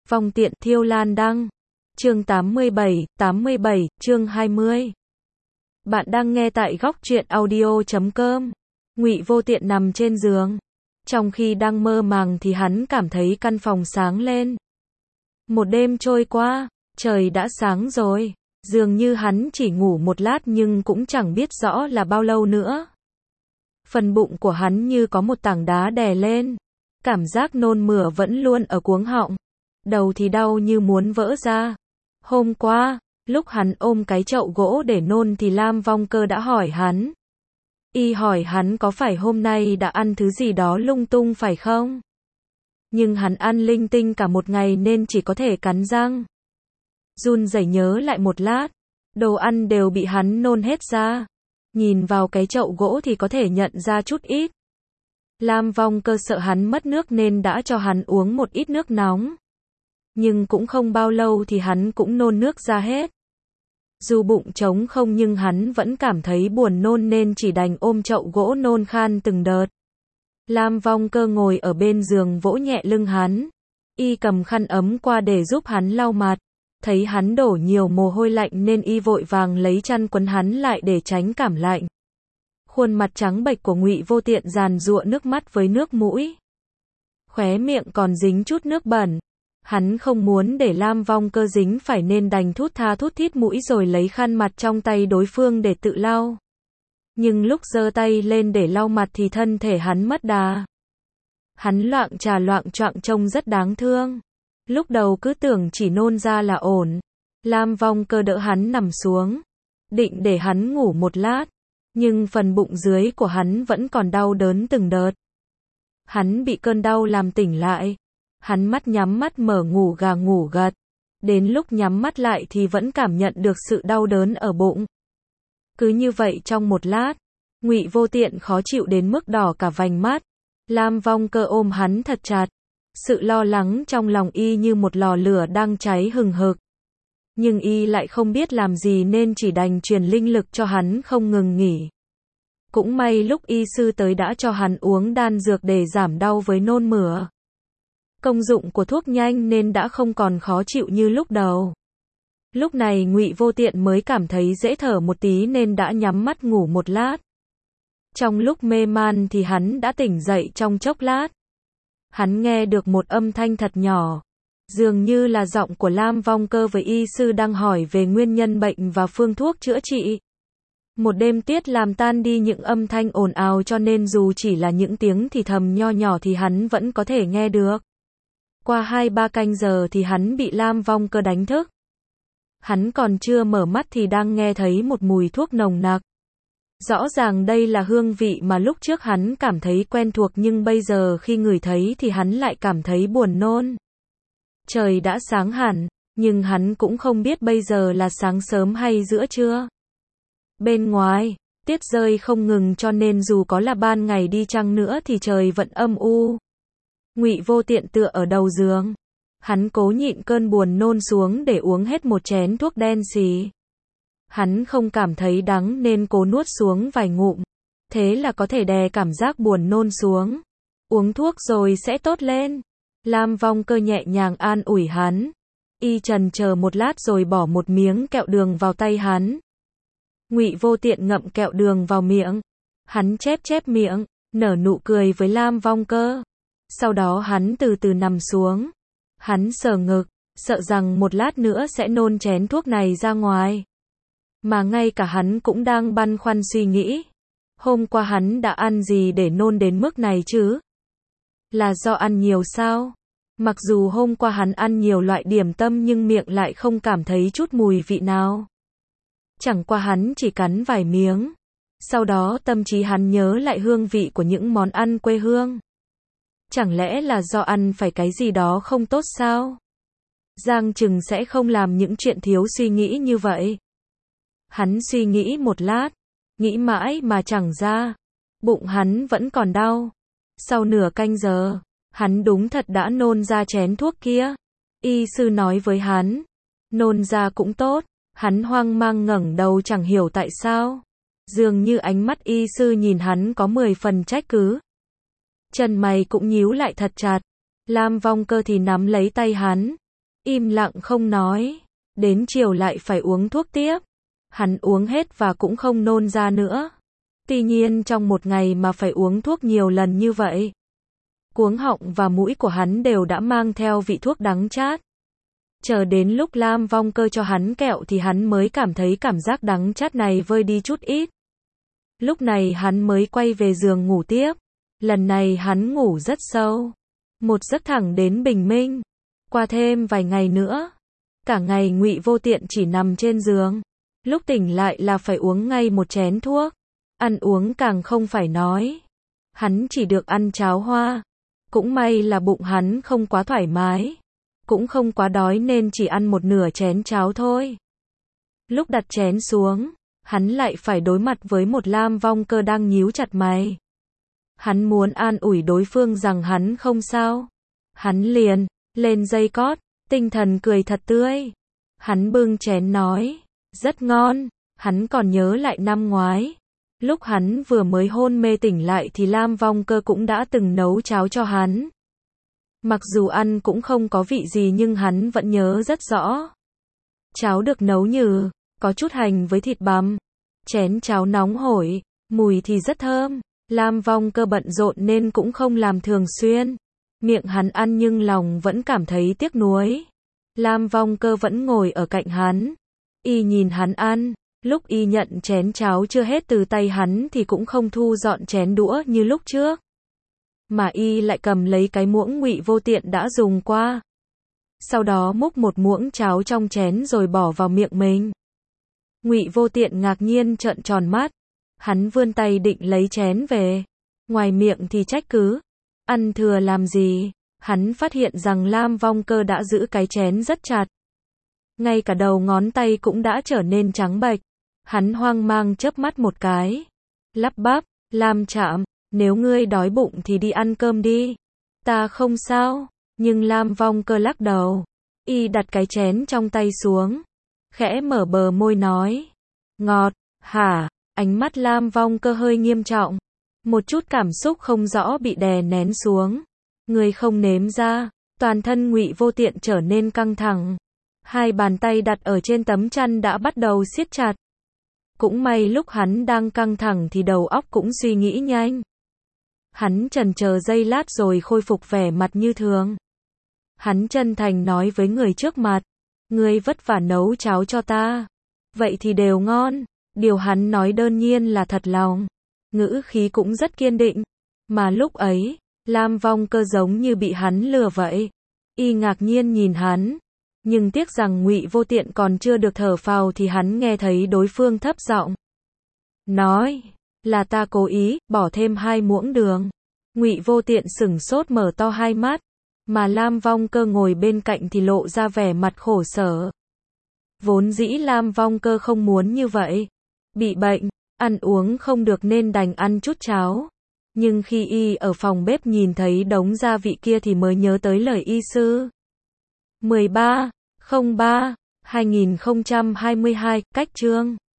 Vong tiện thiêu lan đăng. Chương 87, chương 20. Bạn đang nghe tại góc truyện audio.com. Ngụy Vô Tiện nằm trên giường. Trong khi đang mơ màng thì hắn cảm thấy căn phòng sáng lên. Một đêm trôi qua, trời đã sáng rồi. Dường như hắn chỉ ngủ một lát nhưng cũng chẳng biết rõ là bao lâu nữa. Phần bụng của hắn như có một tảng đá đè lên. Cảm giác nôn mửa vẫn luôn ở cuống họng. Đầu thì đau như muốn vỡ ra. Hôm qua, lúc hắn ôm cái chậu gỗ để nôn thì Lam Vong Cơ đã hỏi hắn. Y hỏi hắn có phải hôm nay đã ăn thứ gì đó lung tung phải không? Nhưng hắn ăn linh tinh cả một ngày nên chỉ có thể cắn răng. Run rẩy nhớ lại một lát, đồ ăn đều bị hắn nôn hết ra. Nhìn vào cái chậu gỗ thì có thể nhận ra chút ít. Lam Vong Cơ sợ hắn mất nước nên đã cho hắn uống một ít nước nóng. Nhưng cũng không bao lâu thì hắn cũng nôn nước ra hết. Dù bụng trống không nhưng hắn vẫn cảm thấy buồn nôn nên chỉ đành ôm chậu gỗ nôn khan từng đợt. Lam Vong Cơ ngồi ở bên giường vỗ nhẹ lưng hắn. Y cầm khăn ấm qua để giúp hắn lau mặt. Thấy hắn đổ nhiều mồ hôi lạnh nên y vội vàng lấy chăn quấn hắn lại để tránh cảm lạnh. Khuôn mặt trắng bệch của Ngụy Vô Tiện giàn giụa nước mắt với nước mũi. Khóe miệng còn dính chút nước bẩn. Hắn không muốn để Lam Vong Cơ dính phải nên đành thút tha thút thít mũi rồi lấy khăn mặt trong tay đối phương để tự lau. Nhưng lúc giơ tay lên để lau mặt thì thân thể hắn mất đà. Hắn loạng trà loạng choạng trông rất đáng thương. Lúc đầu cứ tưởng chỉ nôn ra là ổn. Lam Vong Cơ đỡ hắn nằm xuống. Định để hắn ngủ một lát. Nhưng phần bụng dưới của hắn vẫn còn đau đớn từng đợt. Hắn bị cơn đau làm tỉnh lại. Hắn mắt nhắm mắt mở ngủ gà ngủ gật. Đến lúc nhắm mắt lại thì vẫn cảm nhận được sự đau đớn ở bụng. Cứ như vậy trong một lát, Ngụy Vô Tiện khó chịu đến mức đỏ cả vành mắt. Lam Vong Cơ ôm hắn thật chặt. Sự lo lắng trong lòng y như một lò lửa đang cháy hừng hực. Nhưng y lại không biết làm gì nên chỉ đành truyền linh lực cho hắn không ngừng nghỉ. Cũng may lúc y sư tới đã cho hắn uống đan dược để giảm đau với nôn mửa. Công dụng của thuốc nhanh nên đã không còn khó chịu như lúc đầu. Lúc này Ngụy Vô Tiện mới cảm thấy dễ thở một tí nên đã nhắm mắt ngủ một lát. Trong lúc mê man thì hắn đã tỉnh dậy trong chốc lát. Hắn nghe được một âm thanh thật nhỏ. Dường như là giọng của Lam Vong Cơ với y sư đang hỏi về nguyên nhân bệnh và phương thuốc chữa trị. Một đêm tiết làm tan đi những âm thanh ồn ào cho nên dù chỉ là những tiếng thì thầm nho nhỏ thì hắn vẫn có thể nghe được. Qua 2-3 canh giờ thì hắn bị Lam Vong Cơ đánh thức. Hắn còn chưa mở mắt thì đang nghe thấy một mùi thuốc nồng nặc. Rõ ràng đây là hương vị mà lúc trước hắn cảm thấy quen thuộc nhưng bây giờ khi ngửi thấy thì hắn lại cảm thấy buồn nôn. Trời đã sáng hẳn, nhưng hắn cũng không biết bây giờ là sáng sớm hay giữa trưa. Bên ngoài, tiết rơi không ngừng cho nên dù có là ban ngày đi chăng nữa thì trời vẫn âm u. Ngụy Vô Tiện tựa ở đầu giường. Hắn cố nhịn cơn buồn nôn xuống để uống hết một chén thuốc đen xì. Hắn không cảm thấy đắng nên cố nuốt xuống vài ngụm. Thế là có thể đè cảm giác buồn nôn xuống. Uống thuốc rồi sẽ tốt lên. Lam Vong Cơ nhẹ nhàng an ủi hắn. Y chần chờ một lát rồi bỏ một miếng kẹo đường vào tay hắn. Ngụy Vô Tiện ngậm kẹo đường vào miệng. Hắn chép chép miệng, nở nụ cười với Lam Vong Cơ. Sau đó hắn từ từ nằm xuống. Hắn sờ ngực, sợ rằng một lát nữa sẽ nôn chén thuốc này ra ngoài. Mà ngay cả hắn cũng đang băn khoăn suy nghĩ. Hôm qua hắn đã ăn gì để nôn đến mức này chứ? Là do ăn nhiều sao? Mặc dù hôm qua hắn ăn nhiều loại điểm tâm nhưng miệng lại không cảm thấy chút mùi vị nào. Chẳng qua hắn chỉ cắn vài miếng. Sau đó tâm trí hắn nhớ lại hương vị của những món ăn quê hương. Chẳng lẽ là do ăn phải cái gì đó không tốt sao? Giang Trừng sẽ không làm những chuyện thiếu suy nghĩ như vậy. Hắn suy nghĩ một lát, nghĩ mãi mà chẳng ra. Bụng hắn vẫn còn đau. Sau nửa canh giờ, hắn đúng thật đã nôn ra chén thuốc kia. Y sư nói với hắn, nôn ra cũng tốt. Hắn hoang mang ngẩng đầu chẳng hiểu tại sao. Dường như ánh mắt y sư nhìn hắn có 10 phần trách cứ. Chân mày cũng nhíu lại thật chặt. Lam Vong Cơ thì nắm lấy tay hắn. im lặng không nói. Đến chiều lại phải uống thuốc tiếp. Hắn uống hết và cũng không nôn ra nữa. Tuy nhiên trong một ngày mà phải uống thuốc nhiều lần như vậy, cuống họng và mũi của hắn đều đã mang theo vị thuốc đắng chát. Chờ đến lúc Lam Vong Cơ cho hắn kẹo thì hắn mới cảm thấy cảm giác đắng chát này vơi đi chút ít. Lúc này hắn mới quay về giường ngủ tiếp. Lần này hắn ngủ rất sâu. Một giấc thẳng đến bình minh. Qua thêm vài ngày nữa, cả ngày Ngụy Vô Tiện chỉ nằm trên giường. Lúc tỉnh lại là phải uống ngay một chén thuốc. Ăn uống càng không phải nói. Hắn chỉ được ăn cháo hoa. Cũng may là bụng hắn không quá thoải mái. Cũng không quá đói nên chỉ ăn một nửa chén cháo thôi. Lúc đặt chén xuống, hắn lại phải đối mặt với một Lam Vong Cơ đang nhíu chặt mày. Hắn muốn an ủi đối phương rằng hắn không sao. Hắn liền lên dây cót, tinh thần cười thật tươi. Hắn bưng chén nói, rất ngon. Hắn còn nhớ lại năm ngoái, lúc hắn vừa mới hôn mê tỉnh lại thì Lam Vong Cơ cũng đã từng nấu cháo cho hắn. Mặc dù ăn cũng không có vị gì nhưng hắn vẫn nhớ rất rõ. Cháo được nấu nhừ, có chút hành với thịt bằm. Chén cháo nóng hổi, mùi thì rất thơm. Lam Vong Cơ bận rộn nên cũng không làm thường xuyên. Miệng hắn ăn nhưng lòng vẫn cảm thấy tiếc nuối. Lam Vong Cơ vẫn ngồi ở cạnh hắn. Y nhìn hắn ăn. Lúc y nhận chén cháo chưa hết từ tay hắn thì cũng không thu dọn chén đũa như lúc trước. Mà y lại cầm lấy cái muỗng Ngụy Vô Tiện đã dùng qua. Sau đó múc một muỗng cháo trong chén rồi bỏ vào miệng mình. Ngụy Vô Tiện ngạc nhiên trợn tròn mắt. Hắn vươn tay định lấy chén về. Ngoài miệng thì trách cứ. Ăn thừa làm gì? Hắn phát hiện rằng Lam Vong Cơ đã giữ cái chén rất chặt. Ngay cả đầu ngón tay cũng đã trở nên trắng bệch. Hắn hoang mang chớp mắt một cái. Lắp bắp, Lam Trạm, nếu ngươi đói bụng thì đi ăn cơm đi. Ta không sao. Nhưng Lam Vong Cơ lắc đầu. Y đặt cái chén trong tay xuống. Khẽ mở bờ môi nói. Ngọt, hả? Ánh mắt Lam Vong Cơ hơi nghiêm trọng. Một chút cảm xúc không rõ bị đè nén xuống. Người không nếm ra. Toàn thân Ngụy Vô Tiện trở nên căng thẳng. Hai bàn tay đặt ở trên tấm chăn đã bắt đầu siết chặt. Cũng may lúc hắn đang căng thẳng thì đầu óc cũng suy nghĩ nhanh. Hắn chần chờ giây lát rồi khôi phục vẻ mặt như thường. Hắn chân thành nói với người trước mặt. Ngươi vất vả nấu cháo cho ta. Vậy thì đều ngon. Điều hắn nói đơn nhiên là thật lòng. Ngữ khí cũng rất kiên định. Mà lúc ấy, Lam Vong Cơ giống như bị hắn lừa vậy. Y ngạc nhiên nhìn hắn. Nhưng tiếc rằng Ngụy Vô Tiện còn chưa được thở phào thì hắn nghe thấy đối phương thấp giọng nói, là ta cố ý, bỏ thêm 2 muỗng đường. Ngụy Vô Tiện sửng sốt mở to hai mắt, mà Lam Vong Cơ ngồi bên cạnh thì lộ ra vẻ mặt khổ sở. Vốn dĩ Lam Vong Cơ không muốn như vậy. Bị bệnh, ăn uống không được nên đành ăn chút cháo. Nhưng khi y ở phòng bếp nhìn thấy đống gia vị kia thì mới nhớ tới lời y sư. 13/03/2022, cách chương